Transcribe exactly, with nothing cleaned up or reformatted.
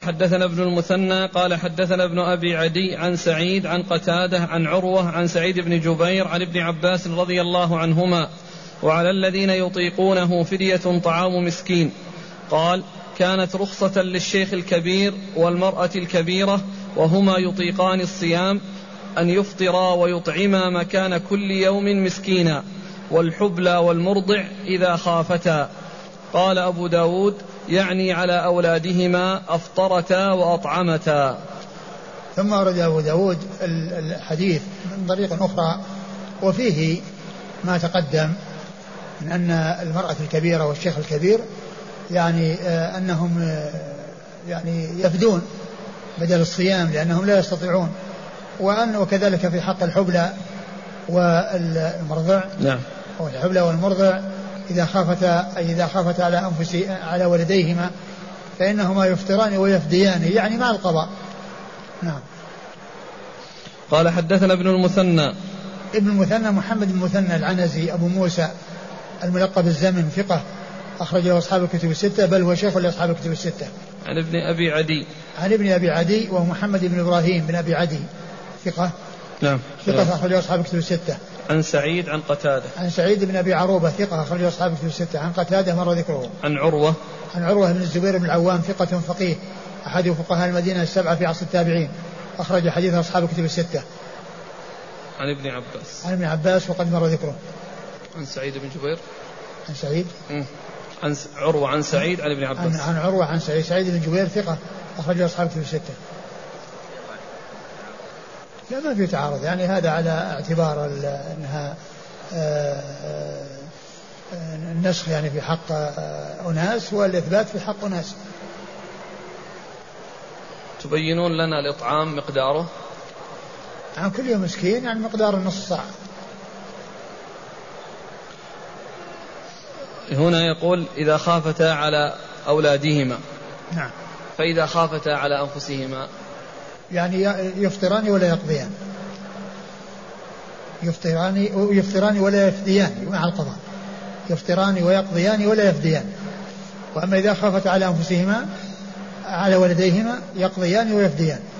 حدثنا ابن المثنى قال حدثنا ابن أبي عدي عن سعيد عن قتادة عن عروة عن سعيد بن جبير عن ابن عباس رضي الله عنهما وعلى الذين يطيقونه فدية طعام مسكين. قال كانت رخصة للشيخ الكبير والمرأة الكبيرة وهما يطيقان الصيام أن يفطرا ويطعما مكان كل يوم مسكينا، والحبلى والمرضع إذا خافتا. قال أبو داود يعني على أولادهما أفطرتا وأطعمتا. ثم أورد أبو داود الحديث من طريق أخرى وفيه ما تقدم من أن المرأة الكبيرة والشيخ الكبير يعني آه أنهم آه يعني يفدون بدل الصيام لأنهم لا يستطيعون، وأن وكذلك في حق الحبلى والمرضع. نعم. والحبلى والمرضع إذا خافتا أي إذا خافتا على أنفس على ولديهما فإنهما يفطران ويفديان يعني مع القضاء. نعم. قال حدثنا ابن المثنى ابن المثنى محمد بن المثنى العنزي أبو موسى الملقب الزمن ثقة أخرجه أصحاب الكتب الستة بل هو شيخ لأصحاب الكتب الستة. عن ابن أبي عدي عن ابن أبي عدي ومحمد بن إبراهيم بن أبي عدي ثقة. نعم. ثقة أخرجه أصحاب الكتب الستة. عن سعيد عن قتادة عن سعيد بن أبي عروبة ثقة أخرجه أصحاب الكتب الستة. عن قتادة مر ذكره. عن عروة عن عروة بن الزبير بن العوام ثقة فقيه أحد فقهاء المدينة السبعة في عصر التابعين أخرج حديث أصحاب الكتب الستة. عن ابن عباس عن ابن عباس وقد مر ذكره. عن سعيد بن جبير عن سعيد م. عن عروة عن سعيد عن ابن عباس. عن, عن عروة عن سعيد سعيد بن جبير ثقة أخرج أصحاب الكتب الستة. لا ما في تعارض يعني هذا على اعتبار أنها النسخ يعني في حق أناس والإثبات في حق أناس. تبينون لنا الإطعام مقداره عن كل يوم مسكين يعني مقدار النصف صاع. هنا يقول إذا خافتا على أولادهما. نعم. فإذا خافتا على أنفسهما يعني يفطران ولا يقضيان يفطران يفطران ولا يفديان مع القضاء يفطران ويقضيان ولا يفديان. وأما إذا خافتا على أنفسهما على ولديهما يقضيان ويفديان.